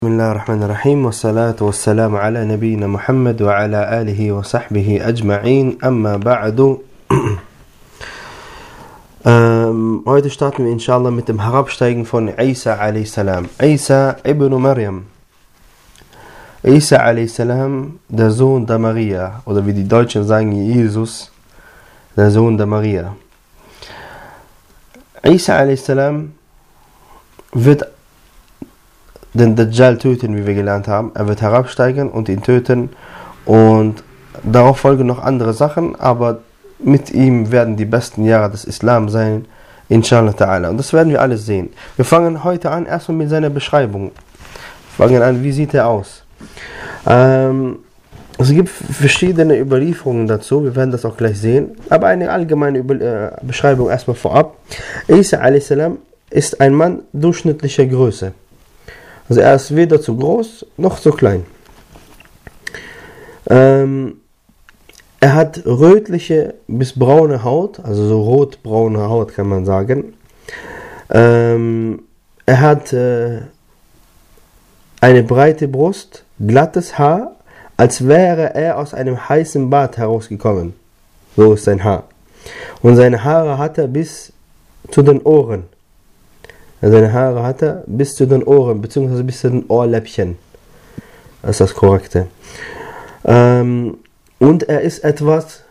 بسم الله الرحمن الرحيم والصلاة والسلام على نبينا محمد وعلى آله وصحبه أجمعين أما بعد. Heute starten wir inshallah mit dem Herabsteigen von Isa a.s. Isa ibn Maryam. Isa a.s., der Sohn der Maria, oder wie die Deutschen sagen, Jesus, der Sohn der Maria. Isa a.s. wird den Dajjal töten, wie wir gelernt haben. Er wird herabsteigen und ihn töten, und darauf folgen noch andere Sachen, aber mit ihm werden die besten Jahre des Islam sein, inshallah ta'ala. Und das werden wir alles sehen. Wir fangen heute an, erstmal mit seiner Beschreibung. Fangen an, wie sieht er aus? Es gibt verschiedene Überlieferungen dazu, wir werden das auch gleich sehen, aber eine allgemeine Beschreibung erstmal vorab. Isa a.s. ist ein Mann durchschnittlicher Größe. Also er ist weder zu groß noch zu klein. Er hat rötliche bis braune Haut, also so rotbraune Haut kann man sagen. Er hat eine breite Brust, glattes Haar, als wäre er aus einem heißen Bad herausgekommen. So ist sein Haar. Und seine Haare hat er bis zu den Ohren. Seine Haare hat er bis zu den Ohren, beziehungsweise bis zu den Ohrläppchen. Das ist das Korrekte. Und er ist etwas,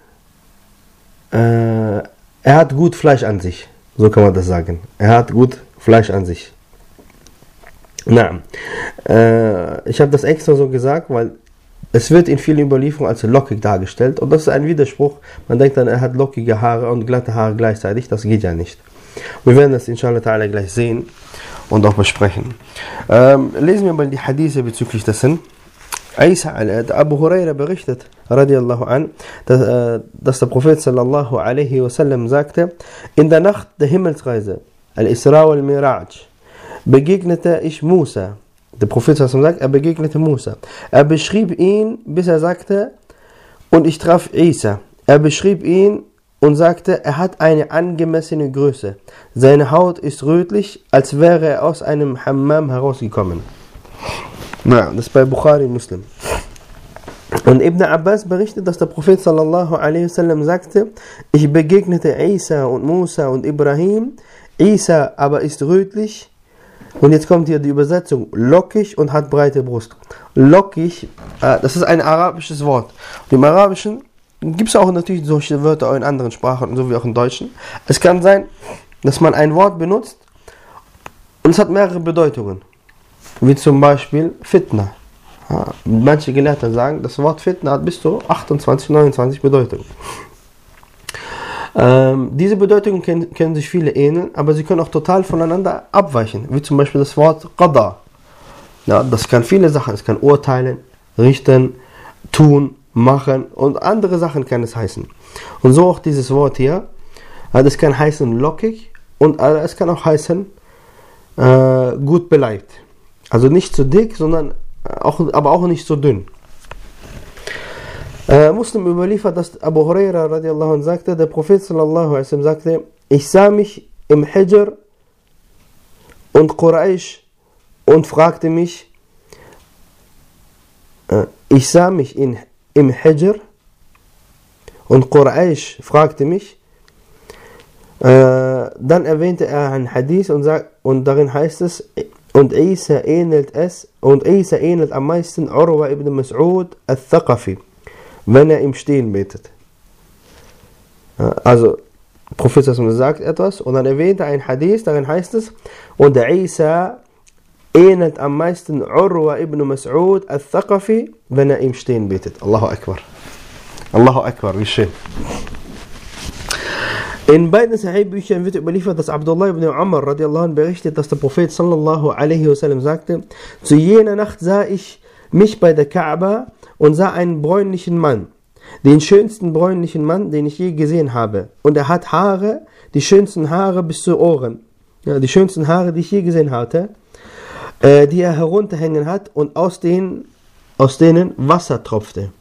er hat gut Fleisch an sich. So kann man das sagen. Er hat gut Fleisch an sich. Na, ich habe das extra so gesagt, weil es wird in vielen Überlieferungen als lockig dargestellt. Und das ist ein Widerspruch. Man denkt dann, er hat lockige Haare und glatte Haare gleichzeitig. Das geht ja nicht. Wir werden das inshallah ta'ala gleich sehen und auch besprechen. Lesen wir mal die Hadithe bezüglich dessen. Abu Huraira berichtet, radiallahu an, dass der Prophet sallallahu alaihi wasallam sagte: In der Nacht der Himmelsreise, Al-Isra wal-Miraj, begegnete ich Musa. Der Prophet sallallahu sagt, er begegnete Musa. Er beschrieb ihn, bis er sagte, und ich traf Isa. Er beschrieb ihn und sagte, er hat eine angemessene Größe. Seine Haut ist rötlich, als wäre er aus einem Hammam herausgekommen. Na, das ist bei Bukhari Muslim. Und Ibn Abbas berichtet, dass der Prophet sallallahu alaihi wasallam sagte: Ich begegnete Isa und Musa und Ibrahim. Isa aber ist rötlich. Und jetzt kommt hier die Übersetzung: lockig und hat breite Brust. Lockig, das ist ein arabisches Wort. Und im Arabischen gibt es auch natürlich solche Wörter auch in anderen Sprachen, so wie auch im Deutschen. Es kann sein, dass man ein Wort benutzt und es hat mehrere Bedeutungen. Wie zum Beispiel Fitna. Manche Gelehrte sagen, das Wort Fitna hat bis zu 28, 29 Bedeutungen. Diese Bedeutungen können sich viele ähneln, aber sie können auch total voneinander abweichen. Wie zum Beispiel das Wort Qada. Ja, das kann viele Sachen, es kann urteilen, richten, tun, machen und andere Sachen kann es heißen. Und so auch dieses Wort hier, das kann heißen lockig und es kann auch heißen gut beleibt. Also nicht zu dick, sondern aber auch nicht so dünn. Muslim überliefert, dass Abu Huraira radiallahu anh sagte, der Prophet sallallahu alaihi wasallam sagte: Ich sah mich im Hijr und Quraysh und fragte mich, im Hijr und Quraysh fragte mich, dann erwähnte er ein Hadith und darin heißt es: Und Isa ähnelt am meisten Urwa ibn Mas'ud al-Thaqafi, wenn er im Stehen betet. Also, der Prophet sagt etwas und dann erwähnt er ein Hadith, darin heißt es: Und Isa ähnelt am meisten Urwa ibn Mas'ud al-Thaqafi, wenn er im Stehen betet. Allahu Akbar. Allahu Akbar, wie schön. In beiden Sahih-Büchern wird überliefert, dass Abdullah ibn Umar radiallahu anh berichtet, dass der Prophet sallallahu alaihi wasallam sagte: Zu jener Nacht sah ich mich bei der Kaaba und sah einen bräunlichen Mann, den schönsten bräunlichen Mann, den ich je gesehen habe. Und er hat Haare, die schönsten Haare bis zu Ohren. Ja, die schönsten Haare, die ich je gesehen hatte, die er herunterhängen hat und aus denen Wasser tropfte.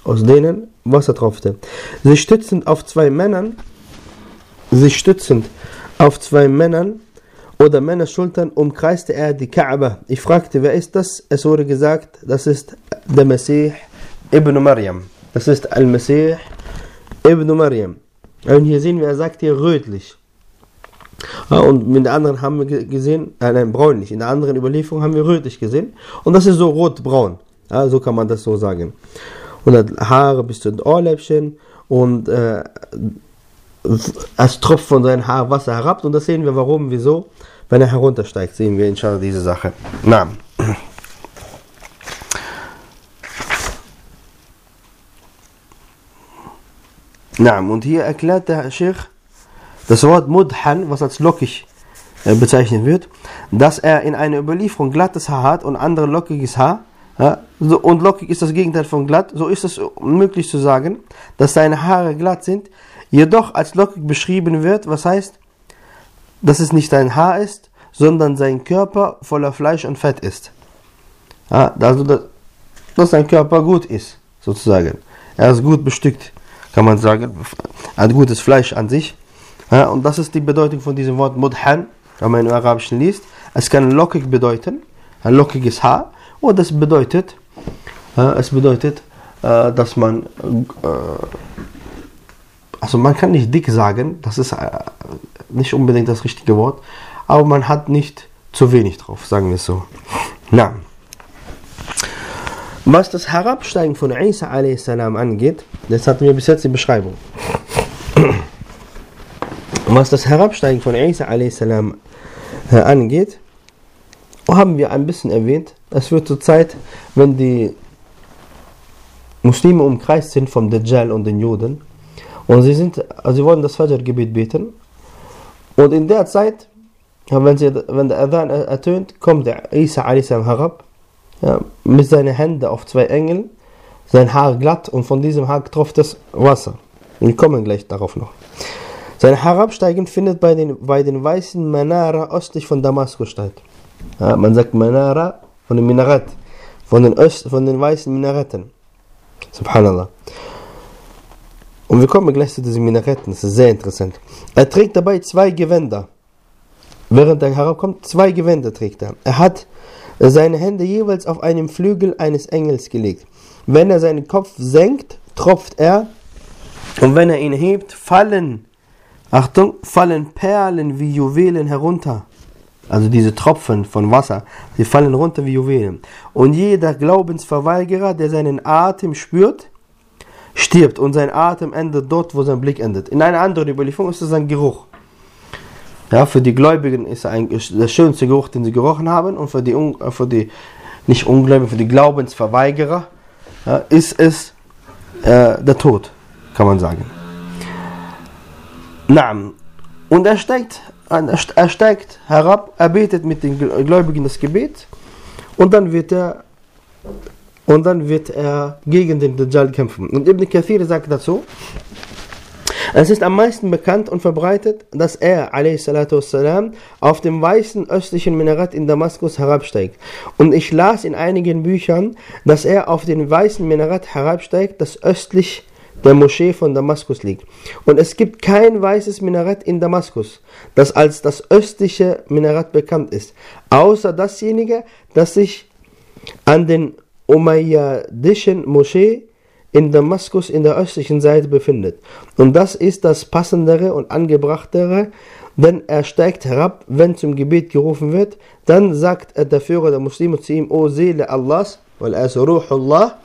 Sich stützend auf zwei Männern oder Männerschultern umkreiste er die Kaaba. Ich fragte, wer ist das? Es wurde gesagt, das ist der Messiah ibn Maryam. Das ist Al-Messiah ibn Maryam. Und hier sehen wir, er sagt hier rötlich. Und mit der anderen haben wir gesehen, nein, bräunlich. In der anderen Überlieferung haben wir rötlich gesehen. Und das ist so rot-braun. So kann man das so sagen. Und hat Haare bis zu den Ohrläppchen. Und es tropft von seinem Haar Wasser herab. Und das sehen wir, warum, wieso. Wenn er heruntersteigt, sehen wir inshallah diese Sache. Na. Und hier erklärt der Sheikh das Wort Mudhan, was als lockig bezeichnet wird, dass er in einer Überlieferung glattes Haar hat und andere lockiges Haar. Und lockig ist das Gegenteil von glatt. So ist es möglich zu sagen, dass seine Haare glatt sind, jedoch als lockig beschrieben wird, was heißt, dass es nicht sein Haar ist, sondern sein Körper voller Fleisch und Fett ist. Also, dass sein Körper gut ist, sozusagen. Er ist gut bestückt, kann man sagen. Er hat gutes Fleisch an sich. Und das ist die Bedeutung von diesem Wort Mudhan, wenn man im Arabischen liest. Es kann lockig bedeuten, ein lockiges Haar, und das bedeutet, dass man, also man kann nicht dick sagen, das ist nicht unbedingt das richtige Wort, aber man hat nicht zu wenig drauf, sagen wir es so. Was das Herabsteigen von Isa a.s. angeht, das hatten wir bis jetzt die Beschreibung. Was das Herabsteigen von Isa a.s. angeht, haben wir ein bisschen erwähnt. Es wird zur Zeit, wenn die Muslime umkreist sind vom Dajjal und den Juden, und sie wollen das Fajr-Gebet beten, und in der Zeit, wenn der Adhan ertönt, kommt der Isa a.s. herab, mit seinen Händen auf zwei Engeln, sein Haar glatt, und von diesem Haar tropft das Wasser. Wir kommen gleich darauf noch. Sein Herabsteigen findet bei den weißen Manara östlich von Damaskus statt. Man sagt Manara von dem Minarett, von den weißen Minaretten. Subhanallah. Und wir kommen gleich zu diesen Minaretten, das ist sehr interessant. Er trägt dabei 2 Gewänder. Während er herabkommt, 2 Gewänder trägt er. Er hat seine Hände jeweils auf einem Flügel eines Engels gelegt. Wenn er seinen Kopf senkt, tropft er, und wenn er ihn hebt, fallen Perlen wie Juwelen herunter. Also diese Tropfen von Wasser, sie fallen runter wie Juwelen. Und jeder Glaubensverweigerer, der seinen Atem spürt, stirbt, und sein Atem endet dort, wo sein Blick endet. In einer anderen Überlieferung ist es ein Geruch. Für die Gläubigen ist der schönste Geruch, den sie gerochen haben, und für die nicht Ungläubigen, für die Glaubensverweigerer ist es der Tod, kann man sagen. Und er steigt herab, er betet mit den Gläubigen das Gebet, und dann wird er gegen den Dajjal kämpfen. Und Ibn Kathir sagt dazu, es ist am meisten bekannt und verbreitet, dass er a.s. auf dem weißen östlichen Minarett in Damaskus herabsteigt. Und ich las in einigen Büchern, dass er auf den weißen Minarett herabsteigt, das östlich der Moschee von Damaskus liegt. Und es gibt kein weißes Minarett in Damaskus, das als das östliche Minarett bekannt ist, außer dasjenige, das sich an den Umayyadischen Moschee in Damaskus in der östlichen Seite befindet. Und das ist das passendere und angebrachtere, denn er steigt herab, wenn zum Gebet gerufen wird. Dann sagt der Führer der Muslime zu ihm: O Seele Allahs, weil er ist Ruhullah,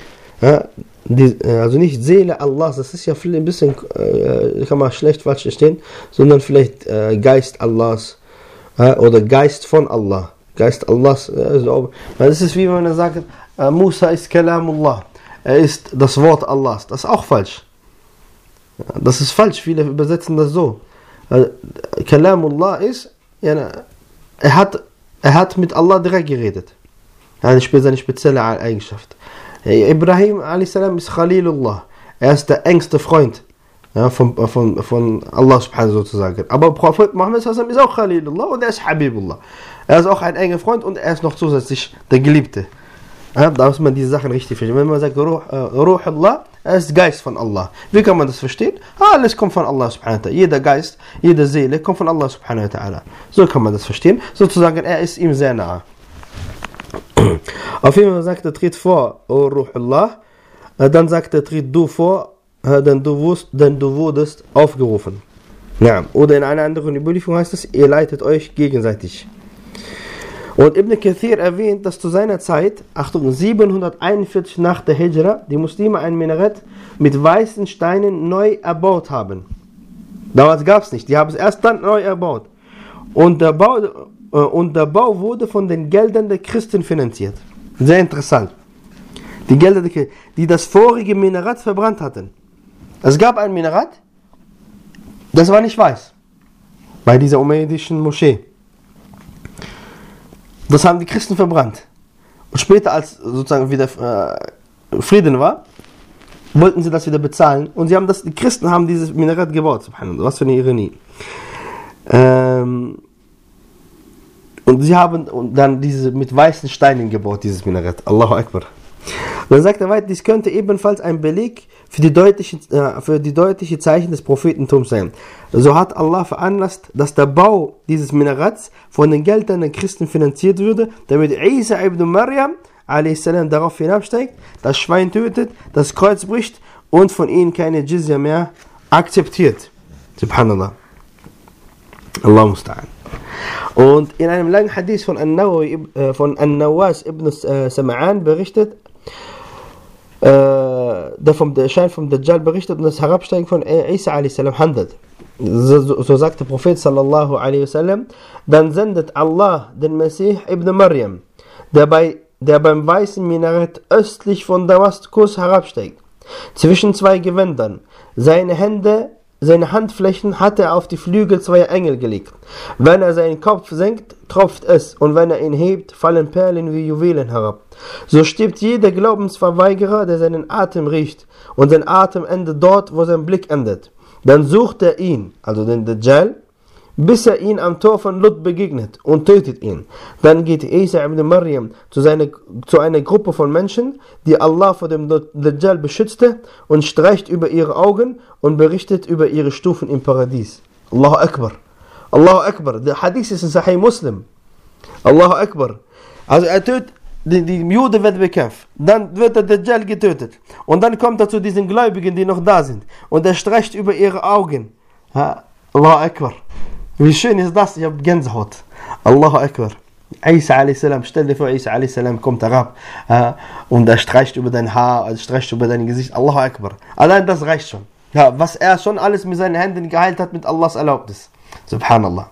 also nicht Seele Allahs, das ist ja ein bisschen, kann man schlecht falsch verstehen, sondern vielleicht Geist Allahs oder Geist von Allah. Geist Allahs, das ist wie wenn man sagt, Musa ist Kalamullah, er ist das Wort Allahs. Das ist auch falsch. Das ist falsch, viele übersetzen das so. Kalamullah ist, er hat mit Allah direkt geredet. Seine spezielle Eigenschaft. Ibrahim a.s. ist Khalilullah. Er ist der engste Freund von Allah subhanahu sozusagen. Aber Prophet Muhammad ist auch Khalilullah und er ist Habibullah. Er ist auch ein enger Freund und er ist noch zusätzlich der Geliebte. Ja, da muss man diese Sachen richtig verstehen. Wenn man sagt, Ruh Allah, er ist Geist von Allah. Wie kann man das verstehen? Alles kommt von Allah subhanahu wa ta'ala. Jeder Geist, jede Seele kommt von Allah subhanahu wa ta'ala. So kann man das verstehen. Sozusagen, er ist ihm sehr nahe. Auf jeden Fall sagt er, tritt vor, O Ruh Allah. Dann sagt er, tritt du vor, denn du wurdest aufgerufen. Ja. Oder in einer anderen Überlieferung heißt es, ihr leitet euch gegenseitig. Und Ibn Kathir erwähnt, dass zu seiner Zeit, Achtung, 741 nach der Hijra, die Muslime ein Minarett mit weißen Steinen neu erbaut haben. Damals gab es nicht, die haben es erst dann neu erbaut. Und der Bau wurde von den Geldern der Christen finanziert. Sehr interessant. Die Gelder der Christen, die das vorige Minarett verbrannt hatten. Es gab ein Minarett, das war nicht weiß, bei dieser umayyadischen Moschee. Das haben die Christen verbrannt. Und später, als sozusagen wieder Frieden war, wollten sie das wieder bezahlen. Und die Christen haben dieses Minarett gebaut. Subhanallah, was für eine Ironie. Und sie haben dann diese mit weißen Steinen gebaut, dieses Minarett. Allahu Akbar. Dann sagt er weiter, dies könnte ebenfalls ein Beleg für die deutliche Zeichen des Prophetentums sein. So hat Allah veranlasst, dass der Bau dieses Minaretts von den Geldern der Christen finanziert würde, damit Isa ibn Maryam a.s. darauf hinabsteigt, das Schwein tötet, das Kreuz bricht und von ihnen keine Jizya mehr akzeptiert. Subhanallah. Allah musta'an. Und in einem langen Hadith von An-Nawas ibn Sam'an berichtet, der Schein vom Dajjal berichtet und das Herabsteigen von Isa a.s. handelt. So sagt der Prophet sallallahu alaihi wasallam, dann sendet Allah den Messiah ibn Maryam, der beim weißen Minarett östlich von Damaskus herabsteigt, zwischen zwei Gewändern. Seine Handflächen hat er auf die Flügel zweier Engel gelegt. Wenn er seinen Kopf senkt, tropft es, und wenn er ihn hebt, fallen Perlen wie Juwelen herab. So stirbt jeder Glaubensverweigerer, der seinen Atem riecht, und sein Atem endet dort, wo sein Blick endet. Dann sucht er ihn, also den Dajjal, bis er ihn am Tor von Lut begegnet und tötet ihn. Dann geht Isa ibn Maryam zu einer Gruppe von Menschen, die Allah vor dem Dajjal beschützte, und streicht über ihre Augen und berichtet über ihre Stufen im Paradies. Allahu Akbar. Allahu Akbar. Der Hadith ist in Sahih Muslim. Allahu Akbar. Also er tötet, die Jude wird bekämpft, dann wird der Dajjal getötet und dann kommt er zu diesen Gläubigen, die noch da sind, und er streicht über ihre Augen. Allahu Akbar. Wie schön ist das? Ich habe Gänsehaut. Allahu Akbar. Isa a.s. Stell dir vor, Isa a.s. kommt herab und er streicht über dein Haar, er streicht über dein Gesicht. Allahu Akbar. Allein das reicht schon. Ja, was er schon alles mit seinen Händen geheilt hat, mit Allahs Erlaubnis. Subhanallah.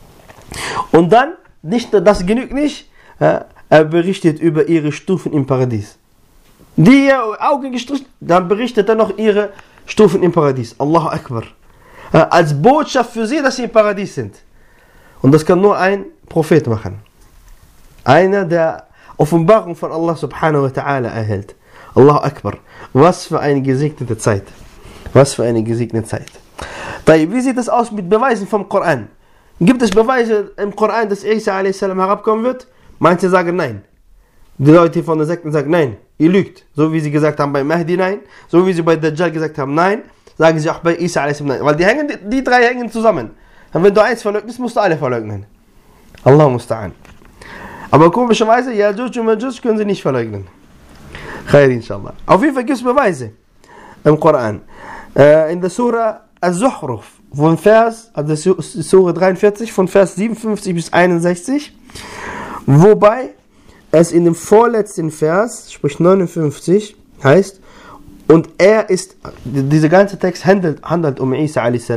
Und dann, das genügt nicht, er berichtet über ihre Stufen im Paradies. Die ihr Augen gestrichen, dann berichtet er noch ihre Stufen im Paradies. Allahu Akbar. Als Botschaft für sie, dass sie im Paradies sind. Und das kann nur ein Prophet machen. Einer, der Offenbarung von Allah subhanahu wa ta'ala erhält. Allahu Akbar. Was für eine gesegnete Zeit. Was für eine gesegnete Zeit. Wie sieht es aus mit Beweisen vom Koran? Gibt es Beweise im Koran, dass Isa a.s. herabkommen wird? Manche sagen nein. Die Leute von der Sekten sagen nein, ihr lügt. So wie sie gesagt haben bei Mahdi nein. So wie sie bei Dajjal gesagt haben nein. Sagen sie auch bei Isa a.s. nein. Weil die drei hängen zusammen. Und wenn du eins verleugnest, musst du alle verleugnen. Allah musta'an. Aber komischerweise, Yajuj und Majuj können sie nicht verleugnen. Khair inshallah. Auf jeden Fall gibt es Beweise im Koran. In der Surah Al-Zuhruf, von Vers, also Surah 43, von Vers 57 bis 61, wobei es in dem vorletzten Vers, sprich 59, heißt, und er ist, dieser ganze Text handelt um Isa a.s.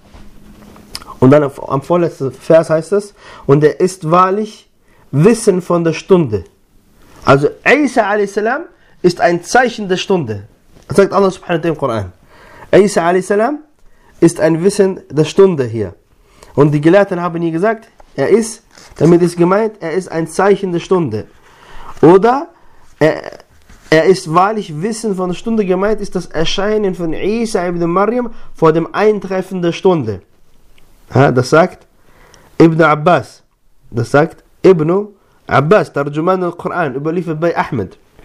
Und dann am vorletzten Vers heißt es, und er ist wahrlich Wissen von der Stunde. Also Isa a.s. ist ein Zeichen der Stunde. Das sagt Allah subhanahu wa ta'ala im Koran. Isa a.s. ist ein Wissen der Stunde hier. Und die Gelehrten haben hier gesagt, damit ist gemeint, er ist ein Zeichen der Stunde. Oder er ist wahrlich Wissen von der Stunde, gemeint ist das Erscheinen von Isa ibn Maryam vor dem Eintreffen der Stunde. Das sagt Ibn Abbas. Das sagt Ibn Abbas, Tarjuman al-Quran, überliefert bei Ahmed.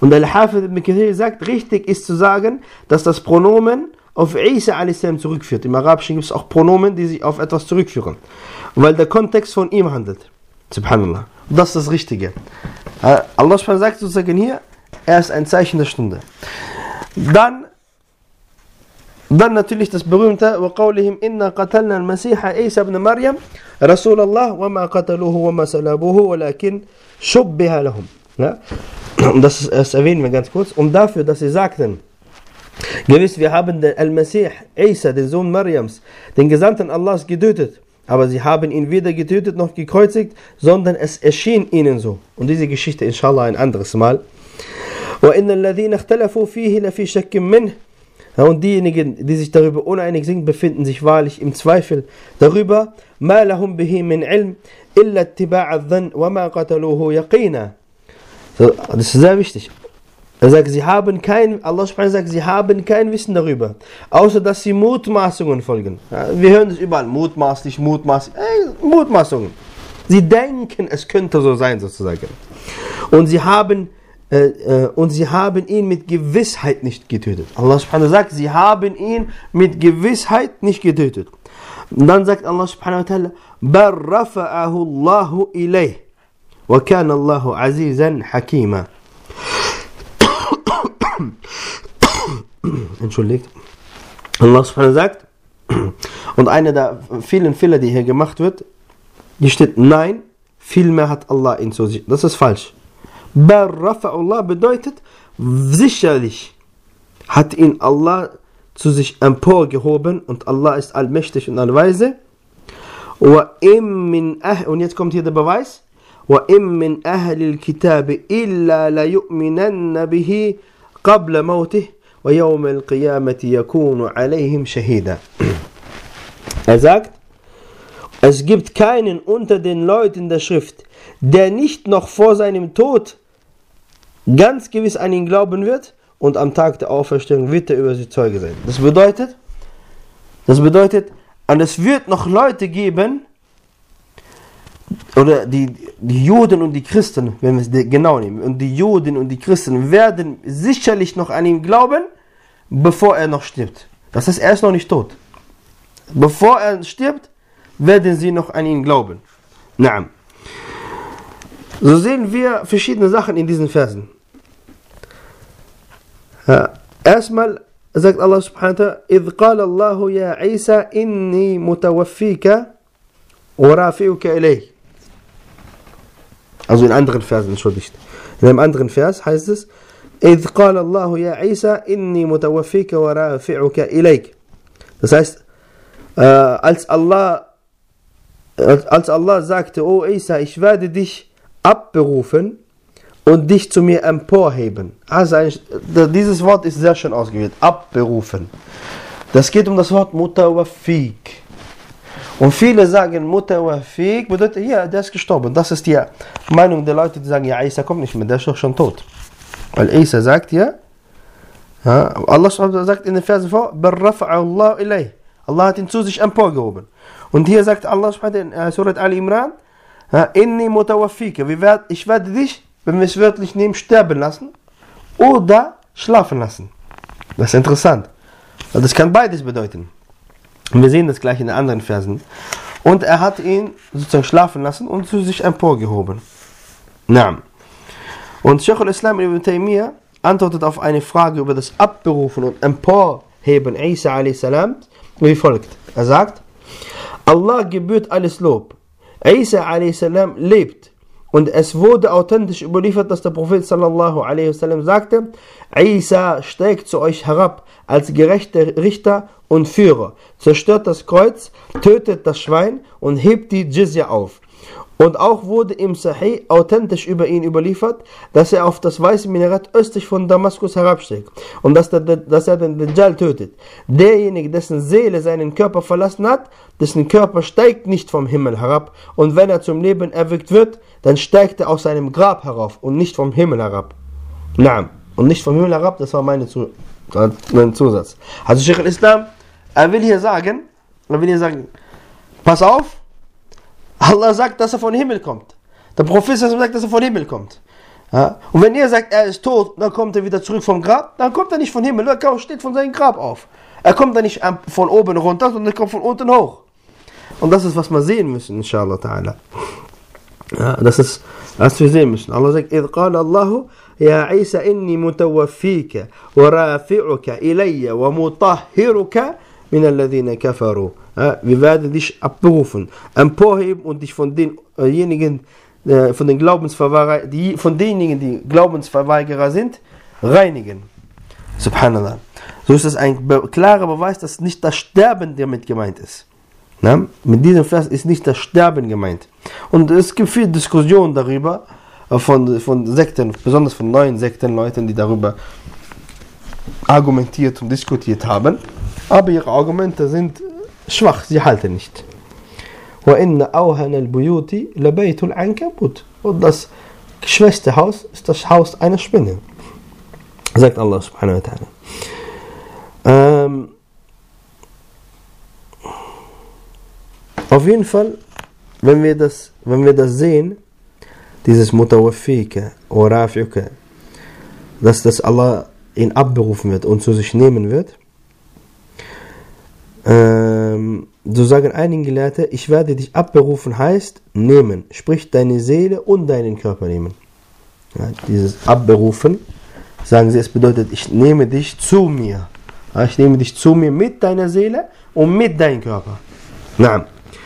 Und Al-Hafid ibn Kathir sagt, richtig ist zu sagen, dass das Pronomen auf Isa a.s. zurückführt. Im Arabischen gibt es auch Pronomen, die sich auf etwas zurückführen. Weil der Kontext von ihm handelt. Subhanallah. Und das ist das Richtige. Allah sagt sozusagen hier, er ist ein Zeichen der Stunde. Dann natürlich das berühmte وَقَوْلِهِمْ إِنَّا قَتَلْنَا الْمَسِيحَ عِيسَى ابْنَ مَرْيَمَ رَسُولَ اللَّهِ وَمَا قَتَلُوهُ وَمَا سَلَبُوهُ وَلَكِنْ شُبِّهَ لَهُم. Und das erwähnen wir ganz kurz. Und dafür, dass sie sagten, gewiss, wir haben den Al-Masih, Isa, den Sohn Mariams, den Gesandten Allahs getötet. Aber sie haben ihn weder getötet noch gekreuzigt, sondern es erschien ihnen so. Und diese Geschichte inshallah ein anderes Mal. وَإِنَّ الَّذِينَ اخْتَلَفُوا فِيهِ لَفِي شَكٍّ مِّنْهِ. Und diejenigen, die sich darüber uneinig sind, befinden sich wahrlich im Zweifel darüber. مَا لَهُمْ بِهِ مِنْ عِلْمٍ إِلَّا اتِّبَاعَ الظَّنِّ وَمَا قَتَلُوهُ يَقِينًا. Das ist sehr wichtig. Er sagt, Allah sagt, sie haben kein Wissen darüber, außer dass sie Mutmaßungen folgen. Wir hören das überall, mutmaßlich, Mutmaßungen. Sie denken, es könnte so sein, sozusagen. Und sie haben ihn mit Gewissheit nicht getötet. Allah subhanahu wa ta'ala sagt, sie haben ihn mit Gewissheit nicht getötet. Und dann sagt Allah subhanahu wa ta'ala, بَلْ رَفَعَهُ اللَّهُ إِلَيْهِ وَكَانَ اللَّهُ عَزِيزًا حَكِيمًا. Entschuldigt. Allah subhanahu sagt, und einer der vielen Fehler, die hier gemacht wird, hier steht, nein, vielmehr hat Allah ihn zu sich. Das ist falsch. Bar Rafa'ullah bedeutet, sicherlich hat ihn Allah zu sich emporgehoben und Allah ist allmächtig und allweise. Und jetzt kommt hier der Beweis. وَإِن مِّنْ أَهْلِ الْكِتَابِ إِلَّا لَيُؤْمِنَنَّ بِهِ قَبْلَ مَوْتِهِ وَيَوْمَ الْقِيَامَةِ يَكُونُ عَلَيْهِمْ شَهِيدًا. Er sagt, es gibt keinen unter den Leuten der Schrift, der nicht noch vor seinem Tod ganz gewiss an ihn glauben wird und am Tag der Auferstehung wird er über sie Zeuge sein. Das bedeutet, und es wird noch Leute geben, oder die Juden und die Christen, wenn wir es genau nehmen, und die Juden und die Christen werden sicherlich noch an ihn glauben, bevor er noch stirbt. Das heißt, er ist noch nicht tot. Bevor er stirbt, werden sie noch an ihn glauben. Naam. So sehen wir verschiedene Sachen in diesen Versen. Erstmal sagt Allah subhanahu wa ta'ala, إِذْ قَالَ اللَّهُ يَا عِيسَى إِنِّي مُتَوَفِّيكَ وَرَافِعُكَ إِلَيْهِ. Also in anderen Versen, entschuldigt. In einem anderen Vers heißt es, إِذْ قَالَ اللَّهُ يَا عِيسَى إِنِّي مُتَوَفِّيكَ وَرَافِعُكَ إِلَيْكَ. Das heißt, als Allah sagte, O Isa, ich werde dich abberufen und dich zu mir emporheben. Also dieses Wort ist sehr schön ausgewählt, abberufen. Das geht um das Wort Mutawaffik. Und viele sagen, Mutawaffik bedeutet, ja, der ist gestorben. Das ist die Meinung der Leute, die sagen, ja, Isa kommt nicht mehr, der ist doch schon tot. Weil Isa sagt, ja, Allah sagt in den Versen vor, Allah ilayh. Allah hat ihn zu sich emporgehoben. Und hier sagt Allah in Surat Al-Imran, Inni mutawaffika, ich werde dich, wenn wir es wörtlich nehmen, sterben lassen oder schlafen lassen. Das ist interessant. Das kann beides bedeuten. Und wir sehen das gleich in den anderen Versen. Und er hat ihn sozusagen schlafen lassen und zu sich emporgehoben. Naam. Und Shaykh al-Islam ibn Taymiyyah antwortet auf eine Frage über das Abberufen und Emporheben Isa a.s. wie folgt. Er sagt, Allah gebührt alles Lob. Isa a.s. lebt. Und es wurde authentisch überliefert, dass der Prophet sallallahu alaihi wasallam sagte, Isa steigt zu euch herab als gerechter Richter und Führer, zerstört das Kreuz, tötet das Schwein und hebt die Jizya auf. Und auch wurde im Sahih authentisch über ihn überliefert, dass er auf das weiße Minarett östlich von Damaskus herabsteigt und dass er den Dajjal tötet. Derjenige, dessen Seele seinen Körper verlassen hat, dessen Körper steigt nicht vom Himmel herab, und wenn er zum Leben erweckt wird, dann steigt er aus seinem Grab herauf und nicht vom Himmel herab. Naam. Und nicht vom Himmel herab, das war mein Zusatz. Also Shaykh al-Islam, er will hier sagen, pass auf, Allah sagt, dass er von Himmel kommt. Der Prophet sagt, dass er von Himmel kommt. Ja? Und wenn ihr sagt, er ist tot, dann kommt er wieder zurück vom Grab, dann kommt er nicht von Himmel, er steht von seinem Grab auf. Er kommt dann nicht von oben runter, sondern er kommt von unten hoch. Und das ist, was wir sehen müssen, inshallah ta'ala. Ja, das ist, was wir sehen müssen. Allah sagt, إِذْ قَالَ اللَّهُ يَا عِيسَى إِنِّي مُتَوَفِّيكَ وَرَافِعُكَ إِلَيَّ وَمُطَهِّرُكَ مِنَ الَّذِينَ كَفَرُوا. Wir werden dich abberufen, emporheben und dich von denjenigen, von den von denjenigen, die Glaubensverweigerer sind, reinigen. Subhanallah. So ist das ein klarer Beweis, dass nicht das Sterben damit gemeint ist. Na? Mit diesem Vers ist nicht das Sterben gemeint. Und es gibt viel Diskussionen darüber, von Sekten, besonders von neuen Sektenleuten, die darüber argumentiert und diskutiert haben. Aber ihre Argumente sind schwach, sie halten nicht. وَإِنَّ أَوْهَنَ الْبُيُوتِ لَبَيْتُ الْعَنْكَبُوتِ. Und das schwächste Haus ist das Haus einer Spinne. Sagt Allah subhanahu wa ta'ala. Auf jeden Fall, wenn wir das sehen, dieses Mutawaffika oder Rafi'uka, dass das Allah ihn abberufen wird und zu sich nehmen wird, so sagen einige Gelehrte, ich werde dich abberufen heißt nehmen, sprich deine Seele und deinen Körper nehmen. Ja, dieses Abberufen, sagen sie, es bedeutet, ich nehme dich zu mir. Ja, ich nehme dich zu mir mit deiner Seele und mit deinem Körper. Na.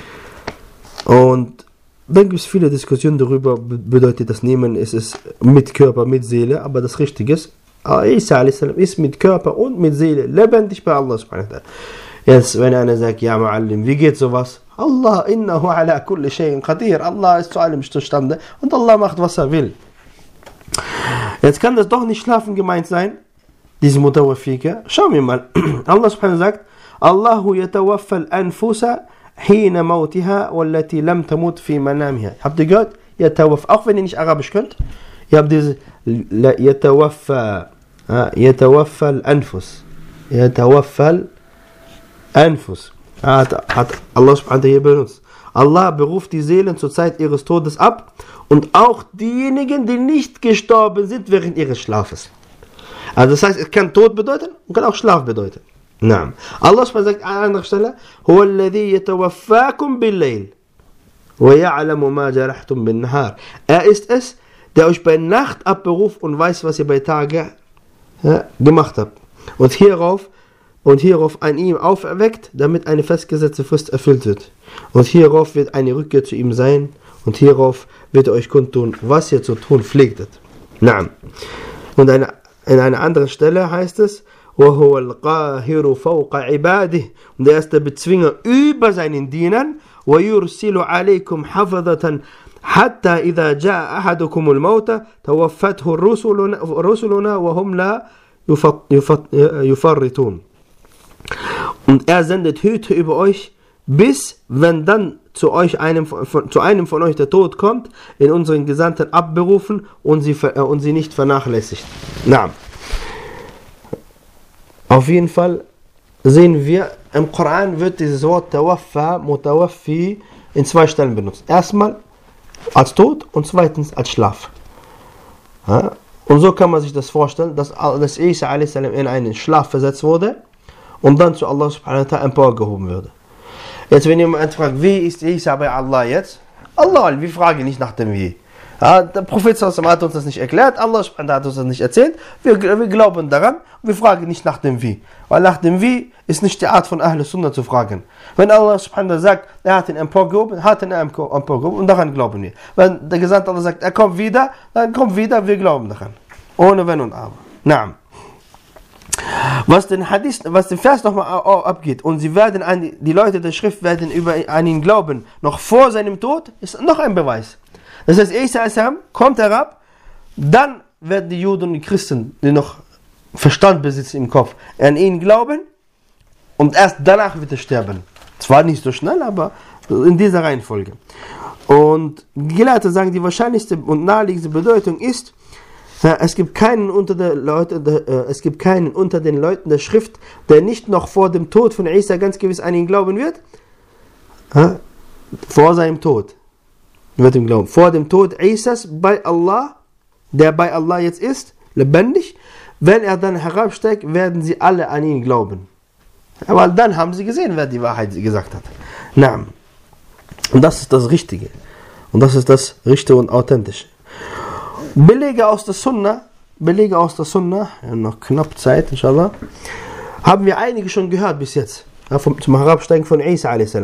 Und dann gibt es viele Diskussionen darüber, bedeutet das Nehmen, ist es mit Körper, mit Seele, aber das Richtige ist, Isa a.s. ist mit Körper und mit Seele lebendig bei Allah subhanahu wa ta'ala. Jetzt, wenn einer sagt, ja Ma'allim, wie geht sowas? Allah, innahu ala kulli shay'in qadir. Allah ist zu allem zustande und Allah macht, was er will. Jetzt kann das doch nicht schlafen gemeint sein, diese Mutawaffika. Schauen wir mal. Allah subhanahu sagt, Allahu yatawaffa al-anfusa hina mautiha wallati lam tamut fi manamiha. Habt ihr gehört? Yatawaffa. Auch wenn ihr nicht Arabisch könnt, ihr habt diese yatawaffa al-anfus. Yatawaffa al-anfus. Hat Allah subhanahu hier benutzt. Allah beruft die Seelen zur Zeit ihres Todes ab und auch diejenigen, die nicht gestorben sind während ihres Schlafes. Also das heißt, es kann Tod bedeuten und kann auch Schlaf bedeuten. Naam. Allah sagt an anderer Stelle, هو الذي يتوفاكم بالليل ويعلم ما جرحتم بالنهار. Er ist es, der euch bei Nacht abberuft und weiß, was ihr bei Tage gemacht habt. Und hierauf ein ihm auferweckt, damit eine festgesetzte Frist erfüllt wird. Und hierauf wird eine Rückkehr zu ihm sein und hierauf wird er euch kundtun, was ihr zu tun pflegtet. Naam. Und in einer anderen Stelle heißt es, وَهُوَ الْقَاهِرُ فَوْقَ عِبَادِهِ. Und er ist der Bezwinger über seinen Dienern. وَيُرْسِلُ عَلَيْكُمْ حَفَظَةً حَتَّى إِذَا جَاءَ أَحَدُكُمُ الْمَوْتَ تَوَفَّتْهُ رُسُلُنَا وَهُمْ لَا يُفَرِّطُونَ. Und er sendet Hüte über euch, bis wenn dann zu einem von euch der Tod kommt, in unseren Gesandten abberufen und sie nicht vernachlässigt. Na. Auf jeden Fall sehen wir, im Koran wird dieses Wort Tawaffa, Mutawaffi in zwei Stellen benutzt. Erstmal als Tod und zweitens als Schlaf. Ja? Und so kann man sich das vorstellen, dass Isa a.s. in einen Schlaf versetzt wurde und dann zu Allah subhanahu wa ta'ala emporgehoben würde. Jetzt, wenn jemand fragt, wie ist Isa bei Allah jetzt? Allah, wir fragen nicht nach dem Wie. Ja, der Prophet hat uns das nicht erklärt, Allah hat uns das nicht erzählt, wir glauben daran und wir fragen nicht nach dem Wie. Weil nach dem Wie ist nicht die Art von Ahl Sunnah zu fragen. Wenn Allah subhanahu sagt, er hat ihn emporgehoben, und daran glauben wir. Wenn der Gesandte Allah sagt, er kommt wieder, dann kommt wieder, wir glauben daran. Ohne Wenn und Aber. Naam. Was den Vers nochmal abgeht, und die Leute der Schrift werden an ihn glauben, noch vor seinem Tod, ist noch ein Beweis. Das heißt, Isa kommt herab, dann werden die Juden und die Christen, die noch Verstand besitzen im Kopf, an ihn glauben und erst danach wird er sterben. Zwar nicht so schnell, aber in dieser Reihenfolge. Und die Gelehrten sagen, die wahrscheinlichste und naheliegendste Bedeutung ist, es gibt keinen unter den Leuten der Schrift, der nicht noch vor dem Tod von Isa ganz gewiss an ihn glauben wird. Vor seinem Tod. Wird ihm glauben. Vor dem Tod Isas bei Allah der bei Allah jetzt ist, lebendig. Wenn er dann herabsteigt, werden sie alle an ihn glauben. Aber dann haben sie gesehen, wer die Wahrheit gesagt hat. Naam. Und das ist das Richtige. Und das ist das Richtige und Authentische. Belege aus der Sunna, noch knapp Zeit, inshallah, haben wir einige schon gehört bis jetzt. Ja, zum Herabsteigen von Isa a.s.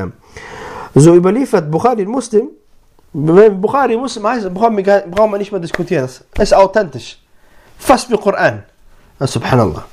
So überliefert Bukhari Muslim, wenn Bukhari Muslim heißt, brauchen wir nicht mehr diskutieren. Das ist authentisch. Fast wie Koran. Ja, subhanallah.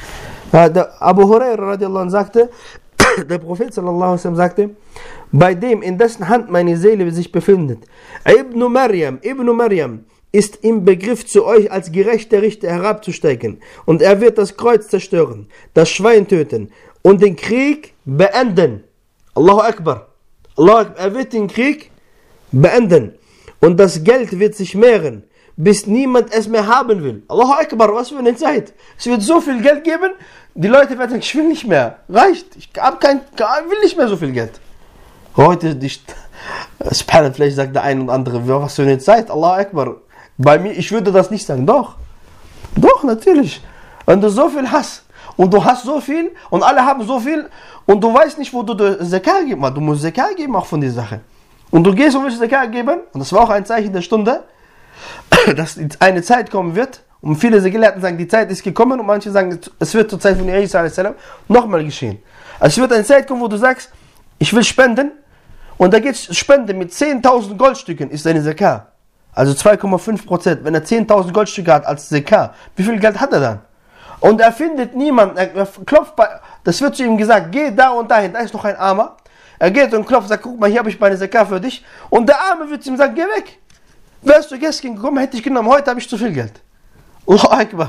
Der Abu Huraira radiallahu anh sagte, der Prophet sallallahu alaihi wasallam sagte, bei dem in dessen Hand meine Seele sich befindet, Ibn Maryam ist im Begriff zu euch als gerechter Richter herabzusteigen und er wird das Kreuz zerstören, das Schwein töten und den Krieg beenden. Allahu Akbar. Er wird den Krieg beenden und das Geld wird sich mehren, bis niemand es mehr haben will. Allahu Akbar, was für eine Zeit. Es wird so viel Geld geben, die Leute werden sagen, ich will nicht mehr. Reicht, will nicht mehr so viel Geld. Heute, vielleicht sagt der eine und andere, was für eine Zeit, Allahu Akbar. Bei mir, ich würde das nicht sagen. Doch, natürlich. Wenn du so viel hast und du hast so viel und alle haben so viel und du weißt nicht, wo du Zakat geben musst. Du musst Zakat geben auch von dieser Sache. Und du gehst und willst Zakat geben, und das war auch ein Zeichen der Stunde, dass eine Zeit kommen wird, und viele Gelehrten sagen, die Zeit ist gekommen, und manche sagen, es wird zur Zeit von Isa a.s. nochmal geschehen. Also es wird eine Zeit kommen, wo du sagst, ich will spenden, und da geht es Spende mit 10.000 Goldstücken, ist deine Zakat. Also 2,5%. Wenn er 10.000 Goldstücke hat als Zakat, wie viel Geld hat er dann? Und er findet niemanden, er klopft das wird zu ihm gesagt, geh da und dahin, da ist noch ein Armer. Er geht und klopft, sagt, guck mal, hier habe ich meine Zakat für dich. Und der Arme wird zu ihm sagen, geh weg. Wärst du gestern gekommen, hätte ich genommen, heute habe ich zu viel Geld. Allahu Akbar.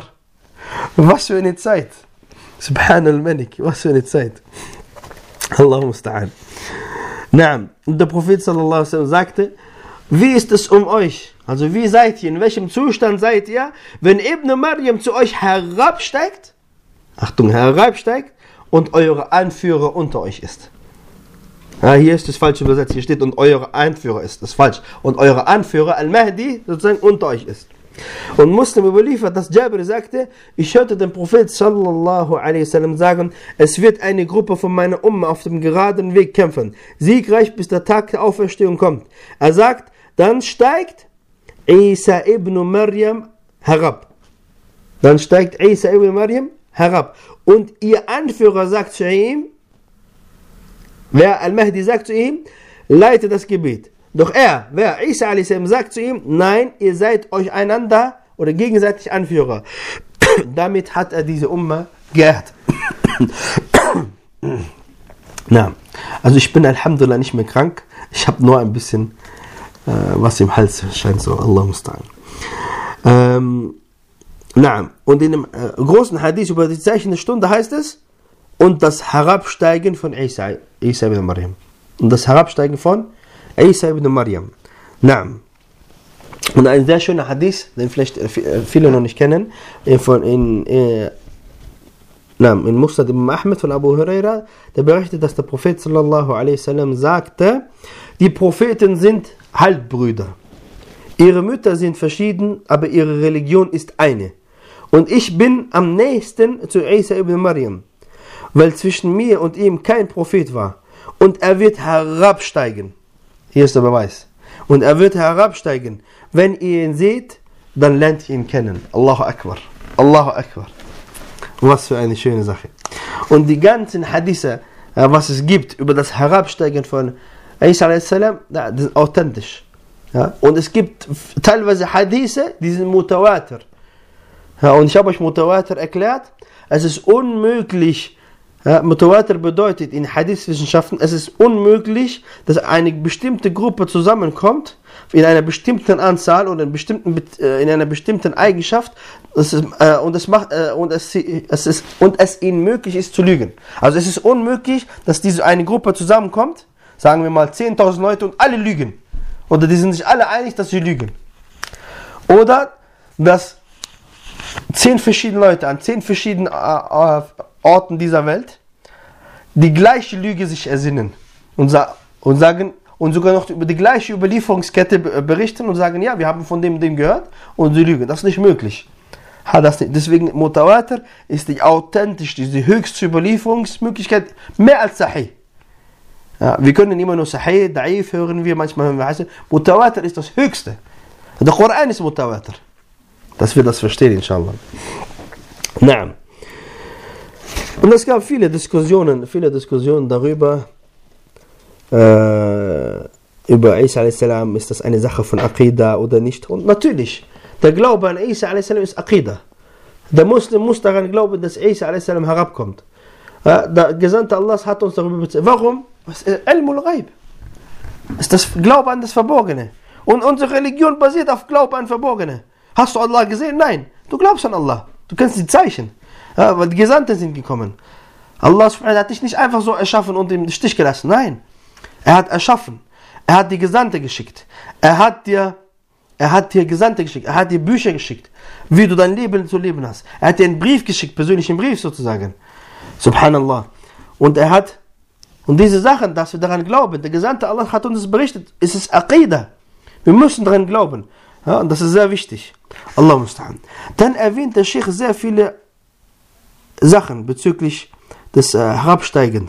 Was für eine Zeit. Subhanal Malik, was für eine Zeit. Allahu Musta'an. Naam. Und der Prophet sallallahu alaihi wasallam sagte, wie ist es um euch? Also wie seid ihr? In welchem Zustand seid ihr, wenn Ibn Maryam zu euch herabsteigt? Achtung, herabsteigt und eure Anführer unter euch ist. Ja, hier ist das falsch übersetzt. Hier steht, und eure Anführer ist. Das ist falsch. Und eure Anführer, Al-Mahdi, sozusagen unter euch ist. Und Muslim überliefert, dass Jabir sagte, ich hörte den Prophet sallallahu alaihi wasallam sagen, es wird eine Gruppe von meiner Umma auf dem geraden Weg kämpfen, siegreich bis der Tag der Auferstehung kommt. Er sagt, dann steigt Isa ibn Maryam herab. Und ihr Anführer sagt zu ihm, Al-Mahdi sagt zu ihm, leite das Gebet. Doch Isa a.s. sagt zu ihm, nein, ihr seid euch einander oder gegenseitig Anführer. Damit hat er diese Umma geehrt. Also ich bin Alhamdulillah nicht mehr krank. Ich habe nur ein bisschen was im Hals scheint so. Allah musta'an. Und in dem großen Hadith über die Zeichen der Stunde heißt es, und das Herabsteigen von Isa ibn Maryam. Und das Herabsteigen von Isa ibn Maryam. Und ein sehr schöner Hadith, den vielleicht viele noch nicht kennen, in Musnad ibn Ahmed von Abu Huraira, der berichtet, dass der Prophet sallallahu alaihi wasallam sagte, die Propheten sind Halbbrüder. Ihre Mütter sind verschieden, aber ihre Religion ist eine. Und ich bin am nächsten zu Isa ibn Maryam, weil zwischen mir und ihm kein Prophet war. Und er wird herabsteigen. Hier ist der Beweis. Und er wird herabsteigen. Wenn ihr ihn seht, dann lernt ihr ihn kennen. Allahu Akbar. Allahu Akbar. Was für eine schöne Sache. Und die ganzen Hadithe, was es gibt über das Herabsteigen von Isa a.s., das ist authentisch. Ja? Und es gibt teilweise Hadithe, die sind Mutawatir. Ja, und ich habe euch Mutawatir erklärt. Es ist unmöglich, Mutawatir bedeutet in Hadith-Wissenschaften, es ist unmöglich, dass eine bestimmte Gruppe zusammenkommt, in einer bestimmten Anzahl oder in einer bestimmten Eigenschaft, und es ihnen möglich ist zu lügen. Also es ist unmöglich, dass diese eine Gruppe zusammenkommt, sagen wir mal 10.000 Leute, und alle lügen. Oder die sind sich alle einig, dass sie lügen. Oder dass 10 verschiedene Leute an 10 verschiedenen Orten dieser Welt die gleiche Lüge sich ersinnen und sagen, und sogar noch über die gleiche Überlieferungskette berichten und sagen, ja, wir haben von dem gehört und sie lügen. Das ist nicht möglich. Deswegen Mutawatir ist die authentischste, die höchste Überlieferungsmöglichkeit, mehr als Sahih. Ja, wir können immer nur Sahih, Da'if hören wir, manchmal hören wir Hasan. Mutawatir ist das höchste. Der Koran ist Mutawatir. Dass wir das verstehen, inshallah. Naam. Und es gab viele Diskussionen darüber, über Isa a.s. ist das eine Sache von Aqidah oder nicht. Und natürlich, der Glaube an Isa a.s. ist Aqidah. Der Muslim muss daran glauben, dass Isa a.s. herabkommt. Der Gesandte Allahs hat uns darüber bezeugt. Warum? Was ist Ilmul Ghaib? Ist das Glaube an das Verborgene. Und unsere Religion basiert auf Glaube an Verborgene. Hast du Allah gesehen? Nein. Du glaubst an Allah. Du kennst die Zeichen. Ja, weil die Gesandten sind gekommen. Allah hat dich nicht einfach so erschaffen und im Stich gelassen. Nein. Er hat erschaffen. Er hat die Gesandte geschickt. Er hat dir Gesandte geschickt. Er hat dir Bücher geschickt, wie du dein Leben zu leben hast. Er hat dir einen Brief geschickt, persönlichen Brief sozusagen. Subhanallah. Und diese Sachen, dass wir daran glauben, der Gesandte Allah hat uns berichtet, es ist Aqidah. Wir müssen daran glauben. Ja, und das ist sehr wichtig. Allah musta'an. Dann erwähnt der Sheikh sehr viele Sachen bezüglich des Herabsteigens.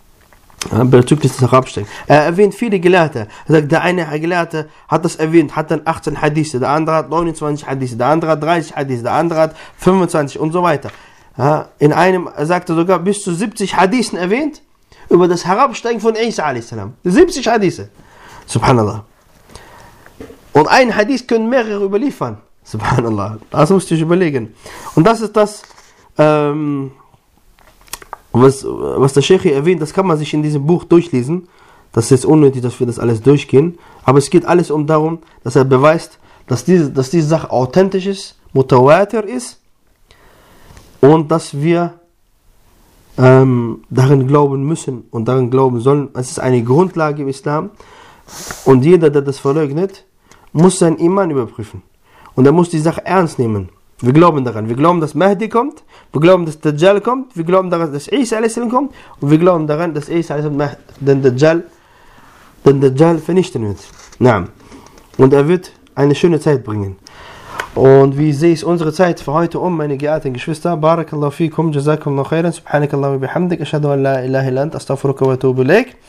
Er erwähnt viele Gelehrte. Er sagt, der eine Gelehrte hat das erwähnt, hat dann 18 Hadithe, der andere hat 29 Hadithe, der andere hat 30 Hadithe, der andere hat 25 und so weiter. Ja, in einem sagt er sogar bis zu 70 Hadithen erwähnt über das Herabsteigen von Isa a.s. 70 Hadithe. Subhanallah. Und ein Hadith können mehrere überliefern. Subhanallah. Das musst du dich überlegen. Und das ist das, was der Sheikh hier erwähnt, das kann man sich in diesem Buch durchlesen. Das ist jetzt unnötig, dass wir das alles durchgehen. Aber es geht alles darum, dass er beweist, dass diese Sache authentisch ist, Mutawatir ist und dass wir darin glauben müssen und darin glauben sollen. Es ist eine Grundlage im Islam. Und jeder, der das verleugnet, muss sein Iman überprüfen. Und er muss die Sache ernst nehmen. Wir glauben daran. Wir glauben, dass Mahdi kommt. Wir glauben, dass Dajjal kommt. Wir glauben daran, dass Isa a.s. kommt. Und wir glauben daran, dass Isa a.s. den Dajjal vernichten wird. Naam. Und er wird eine schöne Zeit bringen. Und wie sehe ich unsere Zeit für heute meine geehrten Geschwister? Barakallahu fikum, jazakumullahu khairan, subhanakallahu wa bihamdik, ashhadu an la ilaha illa anta, astaghfiruka wa atubu ilaik.